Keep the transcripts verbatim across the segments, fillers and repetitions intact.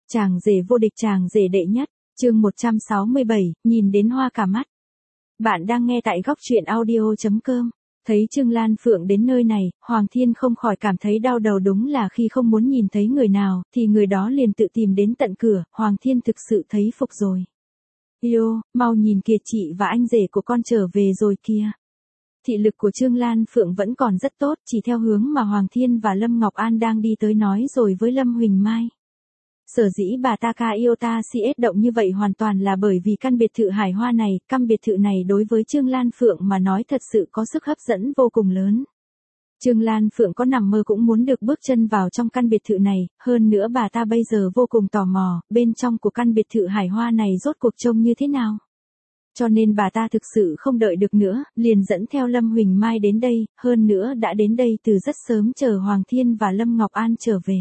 Chàng rể vô địch, chàng rể đệ nhất, chương một trăm sáu mươi bảy, nhìn đến hoa cả mắt. Bạn đang nghe tại góc truyện audio chấm com. Thấy Trương Lan Phượng đến nơi này, Hoàng Thiên không khỏi cảm thấy đau đầu, đúng là khi không muốn nhìn thấy người nào, thì người đó liền tự tìm đến tận cửa. Hoàng Thiên thực sự thấy phục rồi. Yêu, mau nhìn kìa, chị và anh rể của con trở về rồi kìa. Thị lực của Trương Lan Phượng vẫn còn rất tốt, chỉ theo hướng mà Hoàng Thiên và Lâm Ngọc An đang đi tới nói rồi với Lâm Huỳnh Mai. Sở dĩ bà ta ca yêu ta si ết động như vậy hoàn toàn là bởi vì căn biệt thự Hải Hoa này, căn biệt thự này đối với Trương Lan Phượng mà nói thật sự có sức hấp dẫn vô cùng lớn. Trương Lan Phượng có nằm mơ cũng muốn được bước chân vào trong căn biệt thự này, hơn nữa bà ta bây giờ vô cùng tò mò, bên trong của căn biệt thự Hải Hoa này rốt cuộc trông như thế nào. Cho nên bà ta thực sự không đợi được nữa, liền dẫn theo Lâm Huỳnh Mai đến đây, hơn nữa đã đến đây từ rất sớm chờ Hoàng Thiên và Lâm Ngọc An trở về.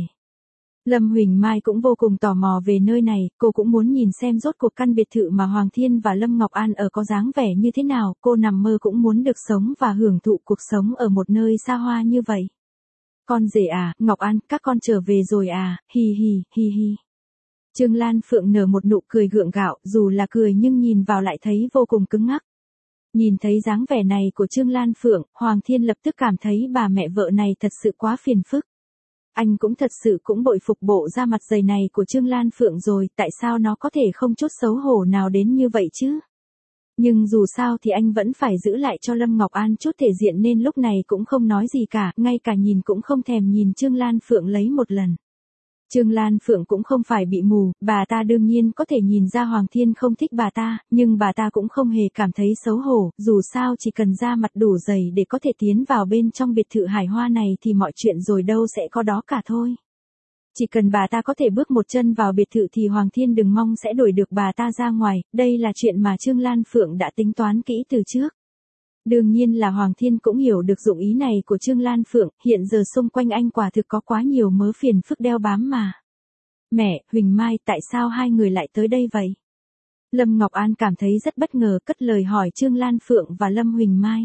Lâm Huỳnh Mai cũng vô cùng tò mò về nơi này, cô cũng muốn nhìn xem rốt cuộc căn biệt thự mà Hoàng Thiên và Lâm Ngọc An ở có dáng vẻ như thế nào, cô nằm mơ cũng muốn được sống và hưởng thụ cuộc sống ở một nơi xa hoa như vậy. Con rể à, Ngọc An, các con trở về rồi à, hi hi, hi hi. Trương Lan Phượng nở một nụ cười gượng gạo, dù là cười nhưng nhìn vào lại thấy vô cùng cứng ngắc. Nhìn thấy dáng vẻ này của Trương Lan Phượng, Hoàng Thiên lập tức cảm thấy bà mẹ vợ này thật sự quá phiền phức. Anh cũng thật sự cũng bội phục bộ da mặt dày này của Trương Lan Phượng rồi, tại sao nó có thể không chút xấu hổ nào đến như vậy chứ? Nhưng dù sao thì anh vẫn phải giữ lại cho Lâm Ngọc An chút thể diện nên lúc này cũng không nói gì cả, ngay cả nhìn cũng không thèm nhìn Trương Lan Phượng lấy một lần. Trương Lan Phượng cũng không phải bị mù, bà ta đương nhiên có thể nhìn ra Hoàng Thiên không thích bà ta, nhưng bà ta cũng không hề cảm thấy xấu hổ, dù sao chỉ cần da mặt đủ dày để có thể tiến vào bên trong biệt thự Hải Hoa này thì mọi chuyện rồi đâu sẽ có đó cả thôi. Chỉ cần bà ta có thể bước một chân vào biệt thự thì Hoàng Thiên đừng mong sẽ đuổi được bà ta ra ngoài, đây là chuyện mà Trương Lan Phượng đã tính toán kỹ từ trước. Đương nhiên là Hoàng Thiên cũng hiểu được dụng ý này của Trương Lan Phượng, hiện giờ xung quanh anh quả thực có quá nhiều mớ phiền phức đeo bám mà. Mẹ, Huỳnh Mai, tại sao hai người lại tới đây vậy? Lâm Ngọc An cảm thấy rất bất ngờ cất lời hỏi Trương Lan Phượng và Lâm Huỳnh Mai.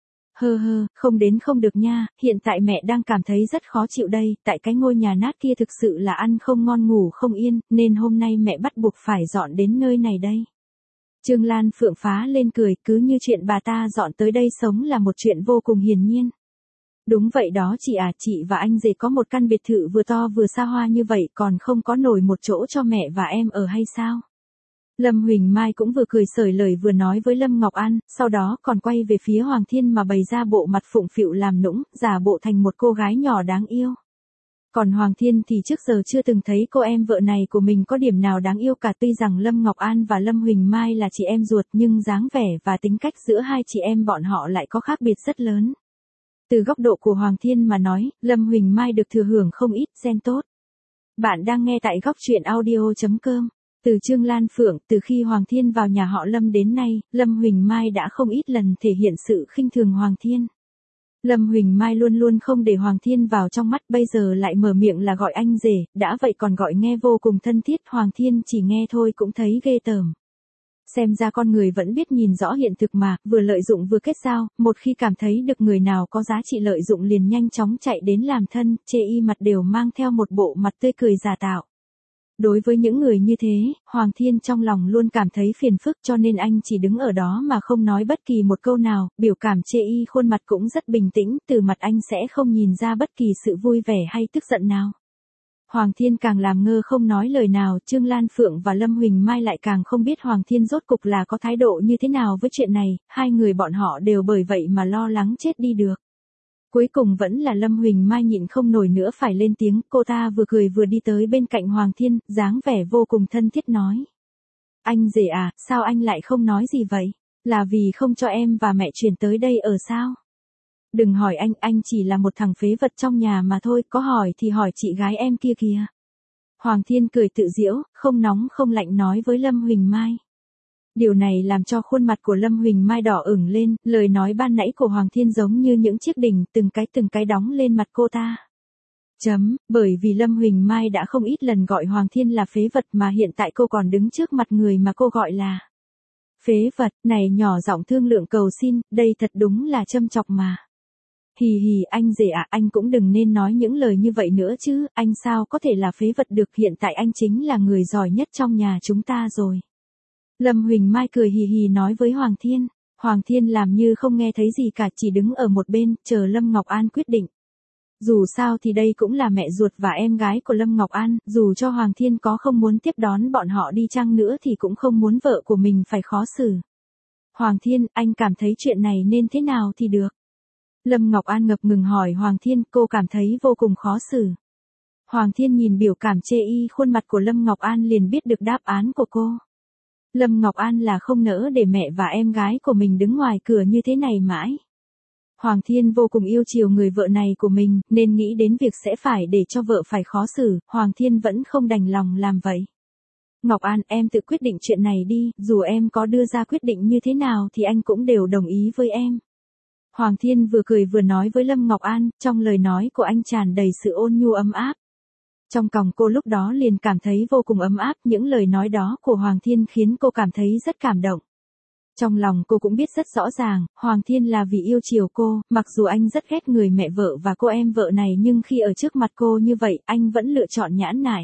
Hơ hơ, không đến không được nha, hiện tại mẹ đang cảm thấy rất khó chịu đây, tại cái ngôi nhà nát kia thực sự là ăn không ngon ngủ không yên, nên hôm nay mẹ bắt buộc phải dọn đến nơi này đây. Trương Lan Phượng phá lên cười, cứ như chuyện bà ta dọn tới đây sống là một chuyện vô cùng hiển nhiên. Đúng vậy đó chị à, chị và anh rể có một căn biệt thự vừa to vừa xa hoa như vậy còn không có nổi một chỗ cho mẹ và em ở hay sao? Lâm Huỳnh Mai cũng vừa cười xởi lời vừa nói với Lâm Ngọc An, sau đó còn quay về phía Hoàng Thiên mà bày ra bộ mặt phụng phịu làm nũng, giả bộ thành một cô gái nhỏ đáng yêu. Còn Hoàng Thiên thì trước giờ chưa từng thấy cô em vợ này của mình có điểm nào đáng yêu cả, tuy rằng Lâm Ngọc An và Lâm Huỳnh Mai là chị em ruột nhưng dáng vẻ và tính cách giữa hai chị em bọn họ lại có khác biệt rất lớn. Từ góc độ của Hoàng Thiên mà nói, Lâm Huỳnh Mai được thừa hưởng không ít gen tốt. Bạn đang nghe tại góc truyện audio chấm com. Từ Trương Lan Phượng, từ khi Hoàng Thiên vào nhà họ Lâm đến nay, Lâm Huỳnh Mai đã không ít lần thể hiện sự khinh thường Hoàng Thiên. Lâm Huỳnh Mai luôn luôn không để Hoàng Thiên vào trong mắt, bây giờ lại mở miệng là gọi anh rể, đã vậy còn gọi nghe vô cùng thân thiết, Hoàng Thiên chỉ nghe thôi cũng thấy ghê tởm. Xem ra con người vẫn biết nhìn rõ hiện thực mà, vừa lợi dụng vừa kết giao, một khi cảm thấy được người nào có giá trị lợi dụng liền nhanh chóng chạy đến làm thân, chê y mặt đều mang theo một bộ mặt tươi cười giả tạo. Đối với những người như thế, Hoàng Thiên trong lòng luôn cảm thấy phiền phức cho nên anh chỉ đứng ở đó mà không nói bất kỳ một câu nào, biểu cảm chê y khuôn mặt cũng rất bình tĩnh, từ mặt anh sẽ không nhìn ra bất kỳ sự vui vẻ hay tức giận nào. Hoàng Thiên càng làm ngơ không nói lời nào, Trương Lan Phượng và Lâm Huỳnh Mai lại càng không biết Hoàng Thiên rốt cục là có thái độ như thế nào với chuyện này, hai người bọn họ đều bởi vậy mà lo lắng chết đi được. Cuối cùng vẫn là Lâm Huỳnh Mai nhịn không nổi nữa phải lên tiếng, cô ta vừa cười vừa đi tới bên cạnh Hoàng Thiên, dáng vẻ vô cùng thân thiết nói. Anh rể à, sao anh lại không nói gì vậy? Là vì không cho em và mẹ chuyển tới đây ở sao? Đừng hỏi anh, anh chỉ là một thằng phế vật trong nhà mà thôi, có hỏi thì hỏi chị gái em kia kìa. Hoàng Thiên cười tự giễu, không nóng không lạnh nói với Lâm Huỳnh Mai. Điều này làm cho khuôn mặt của Lâm Huỳnh Mai đỏ ửng lên, lời nói ban nãy của Hoàng Thiên giống như những chiếc đỉnh từng cái từng cái đóng lên mặt cô ta. Chấm, bởi vì Lâm Huỳnh Mai đã không ít lần gọi Hoàng Thiên là phế vật mà hiện tại cô còn đứng trước mặt người mà cô gọi là phế vật, này nhỏ giọng thương lượng cầu xin, đây thật đúng là châm chọc mà. Hì hì anh rể à, anh cũng đừng nên nói những lời như vậy nữa chứ, anh sao có thể là phế vật được, hiện tại anh chính là người giỏi nhất trong nhà chúng ta rồi. Lâm Huỳnh Mai cười hì hì nói với Hoàng Thiên. Hoàng Thiên làm như không nghe thấy gì cả, chỉ đứng ở một bên, chờ Lâm Ngọc An quyết định. Dù sao thì đây cũng là mẹ ruột và em gái của Lâm Ngọc An, dù cho Hoàng Thiên có không muốn tiếp đón bọn họ đi chăng nữa thì cũng không muốn vợ của mình phải khó xử. Hoàng Thiên, anh cảm thấy chuyện này nên thế nào thì được? Lâm Ngọc An ngập ngừng hỏi Hoàng Thiên, cô cảm thấy vô cùng khó xử. Hoàng Thiên nhìn biểu cảm chê y khuôn mặt của Lâm Ngọc An liền biết được đáp án của cô. Lâm Ngọc An là không nỡ để mẹ và em gái của mình đứng ngoài cửa như thế này mãi. Hoàng Thiên vô cùng yêu chiều người vợ này của mình, nên nghĩ đến việc sẽ phải để cho vợ phải khó xử, Hoàng Thiên vẫn không đành lòng làm vậy. Ngọc An, em tự quyết định chuyện này đi, dù em có đưa ra quyết định như thế nào thì anh cũng đều đồng ý với em. Hoàng Thiên vừa cười vừa nói với Lâm Ngọc An, trong lời nói của anh tràn đầy sự ôn nhu ấm áp. Trong còng cô lúc đó liền cảm thấy vô cùng ấm áp, những lời nói đó của Hoàng Thiên khiến cô cảm thấy rất cảm động. Trong lòng cô cũng biết rất rõ ràng, Hoàng Thiên là vì yêu chiều cô, mặc dù anh rất ghét người mẹ vợ và cô em vợ này nhưng khi ở trước mặt cô như vậy, anh vẫn lựa chọn nhãn nại.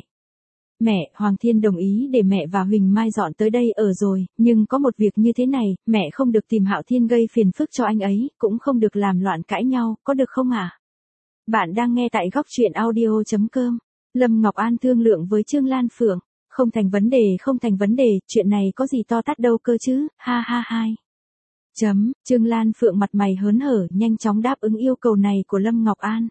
Mẹ, Hoàng Thiên đồng ý để mẹ và Huỳnh Mai dọn tới đây ở rồi, nhưng có một việc như thế này, mẹ không được tìm Hạo Thiên gây phiền phức cho anh ấy, cũng không được làm loạn cãi nhau, có được không à? Bạn đang nghe tại góc truyện audio chấm com. Lâm Ngọc An thương lượng với Trương Lan Phượng. Không thành vấn đề, không thành vấn đề, chuyện này có gì to tát đâu cơ chứ, ha ha hai. Chấm, Trương Lan Phượng mặt mày hớn hở, nhanh chóng đáp ứng yêu cầu này của Lâm Ngọc An.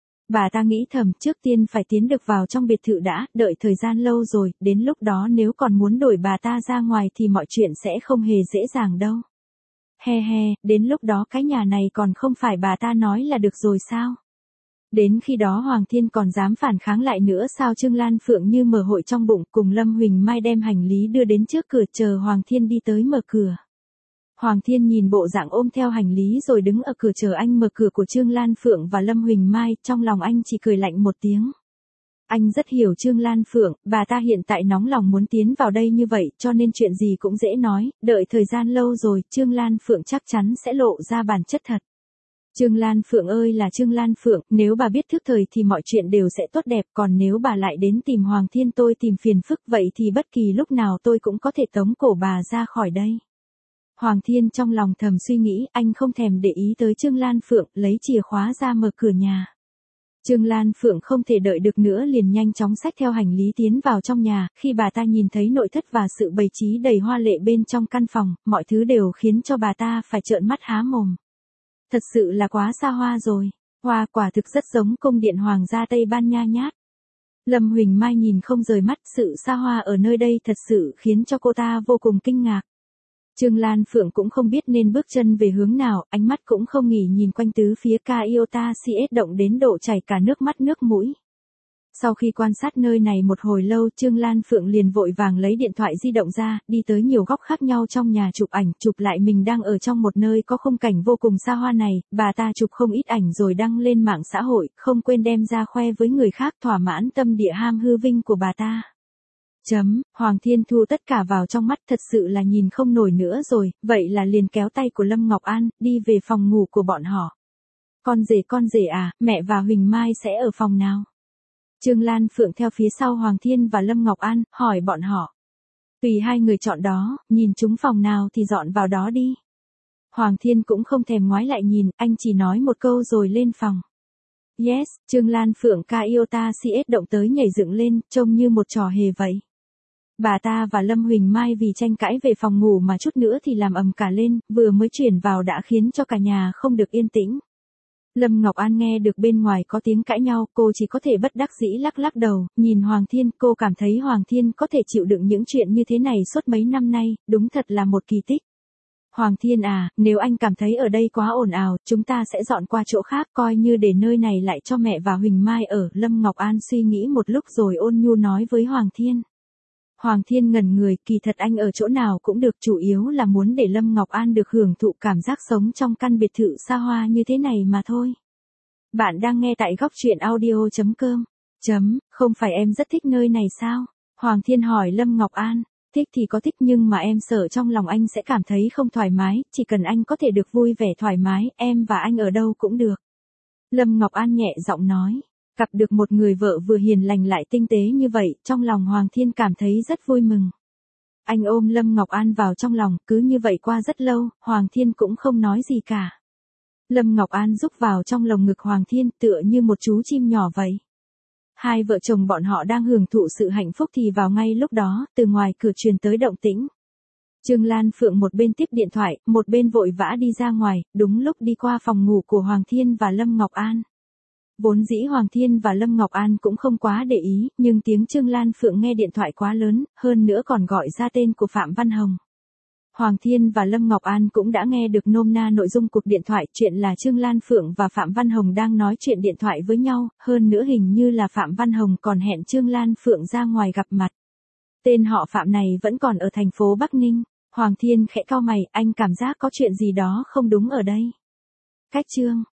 Bà ta nghĩ thầm trước tiên phải tiến được vào trong biệt thự đã, đợi thời gian lâu rồi, đến lúc đó nếu còn muốn đổi bà ta ra ngoài thì mọi chuyện sẽ không hề dễ dàng đâu. He he, đến lúc đó cái nhà này còn không phải bà ta nói là được rồi sao? Đến khi đó Hoàng Thiên còn dám phản kháng lại nữa sao? Trương Lan Phượng như mở hội trong bụng, cùng Lâm Huỳnh Mai đem hành lý đưa đến trước cửa chờ Hoàng Thiên đi tới mở cửa. Hoàng Thiên nhìn bộ dạng ôm theo hành lý rồi đứng ở cửa chờ anh mở cửa của Trương Lan Phượng và Lâm Huỳnh Mai, trong lòng anh chỉ cười lạnh một tiếng. Anh rất hiểu Trương Lan Phượng, bà ta hiện tại nóng lòng muốn tiến vào đây như vậy cho nên chuyện gì cũng dễ nói, đợi thời gian lâu rồi Trương Lan Phượng chắc chắn sẽ lộ ra bản chất thật. Trương Lan Phượng ơi là Trương Lan Phượng, nếu bà biết thức thời thì mọi chuyện đều sẽ tốt đẹp, còn nếu bà lại đến tìm Hoàng Thiên tôi tìm phiền phức vậy thì bất kỳ lúc nào tôi cũng có thể tống cổ bà ra khỏi đây. Hoàng Thiên trong lòng thầm suy nghĩ, anh không thèm để ý tới Trương Lan Phượng, lấy chìa khóa ra mở cửa nhà. Trương Lan Phượng không thể đợi được nữa liền nhanh chóng xách theo hành lý tiến vào trong nhà, khi bà ta nhìn thấy nội thất và sự bày trí đầy hoa lệ bên trong căn phòng, mọi thứ đều khiến cho bà ta phải trợn mắt há mồm. Thật sự là quá xa hoa rồi, hoa quả thực rất giống cung điện hoàng gia Tây Ban Nha nhát. Lâm Huỳnh Mai nhìn không rời mắt, sự xa hoa ở nơi đây thật sự khiến cho cô ta vô cùng kinh ngạc. Trương Lan Phượng cũng không biết nên bước chân về hướng nào, ánh mắt cũng không nghỉ nhìn quanh tứ phía Iota xê ét động đến độ chảy cả nước mắt nước mũi. Sau khi quan sát nơi này một hồi lâu, Trương Lan Phượng liền vội vàng lấy điện thoại di động ra, đi tới nhiều góc khác nhau trong nhà chụp ảnh, chụp lại mình đang ở trong một nơi có khung cảnh vô cùng xa hoa này, bà ta chụp không ít ảnh rồi đăng lên mạng xã hội, không quên đem ra khoe với người khác thỏa mãn tâm địa ham hư vinh của bà ta. Chấm, Hoàng Thiên thu tất cả vào trong mắt, thật sự là nhìn không nổi nữa rồi, vậy là liền kéo tay của Lâm Ngọc An, đi về phòng ngủ của bọn họ. Con rể con rể à, mẹ và Huỳnh Mai sẽ ở phòng nào? Trương Lan Phượng theo phía sau Hoàng Thiên và Lâm Ngọc An, hỏi bọn họ. Tùy hai người chọn đó, nhìn chúng phòng nào thì dọn vào đó đi. Hoàng Thiên cũng không thèm ngoái lại nhìn, anh chỉ nói một câu rồi lên phòng. Yes, Trương Lan Phượng Iota xê ét động tới nhảy dựng lên, trông như một trò hề vậy. Bà ta và Lâm Huỳnh Mai vì tranh cãi về phòng ngủ mà chút nữa thì làm ầm cả lên, vừa mới chuyển vào đã khiến cho cả nhà không được yên tĩnh. Lâm Ngọc An nghe được bên ngoài có tiếng cãi nhau, cô chỉ có thể bất đắc dĩ lắc lắc đầu, nhìn Hoàng Thiên, cô cảm thấy Hoàng Thiên có thể chịu đựng những chuyện như thế này suốt mấy năm nay, đúng thật là một kỳ tích. Hoàng Thiên à, nếu anh cảm thấy ở đây quá ồn ào, chúng ta sẽ dọn qua chỗ khác, coi như để nơi này lại cho mẹ và Huỳnh Mai ở. Lâm Ngọc An suy nghĩ một lúc rồi ôn nhu nói với Hoàng Thiên. Hoàng Thiên ngẩn người, kỳ thật anh ở chỗ nào cũng được, chủ yếu là muốn để Lâm Ngọc An được hưởng thụ cảm giác sống trong căn biệt thự xa hoa như thế này mà thôi. Bạn đang nghe tại góc truyện audio chấm com. Chấm, không phải em rất thích nơi này sao? Hoàng Thiên hỏi Lâm Ngọc An. Thích thì có thích nhưng mà em sợ trong lòng anh sẽ cảm thấy không thoải mái, chỉ cần anh có thể được vui vẻ thoải mái, em và anh ở đâu cũng được. Lâm Ngọc An nhẹ giọng nói. Gặp được một người vợ vừa hiền lành lại tinh tế như vậy, trong lòng Hoàng Thiên cảm thấy rất vui mừng. Anh ôm Lâm Ngọc An vào trong lòng, cứ như vậy qua rất lâu, Hoàng Thiên cũng không nói gì cả. Lâm Ngọc An rúc vào trong lồng ngực Hoàng Thiên tựa như một chú chim nhỏ vậy. Hai vợ chồng bọn họ đang hưởng thụ sự hạnh phúc thì vào ngay lúc đó, từ ngoài cửa truyền tới động tĩnh. Trương Lan Phượng một bên tiếp điện thoại, một bên vội vã đi ra ngoài, đúng lúc đi qua phòng ngủ của Hoàng Thiên và Lâm Ngọc An. Vốn dĩ Hoàng Thiên và Lâm Ngọc An cũng không quá để ý, nhưng tiếng Trương Lan Phượng nghe điện thoại quá lớn, hơn nữa còn gọi ra tên của Phạm Văn Hồng. Hoàng Thiên và Lâm Ngọc An cũng đã nghe được nôm na nội dung cuộc điện thoại, chuyện là Trương Lan Phượng và Phạm Văn Hồng đang nói chuyện điện thoại với nhau, hơn nữa hình như là Phạm Văn Hồng còn hẹn Trương Lan Phượng ra ngoài gặp mặt. Tên họ Phạm này vẫn còn ở thành phố Bắc Ninh. Hoàng Thiên khẽ cau mày, anh cảm giác có chuyện gì đó không đúng ở đây. Cách Trương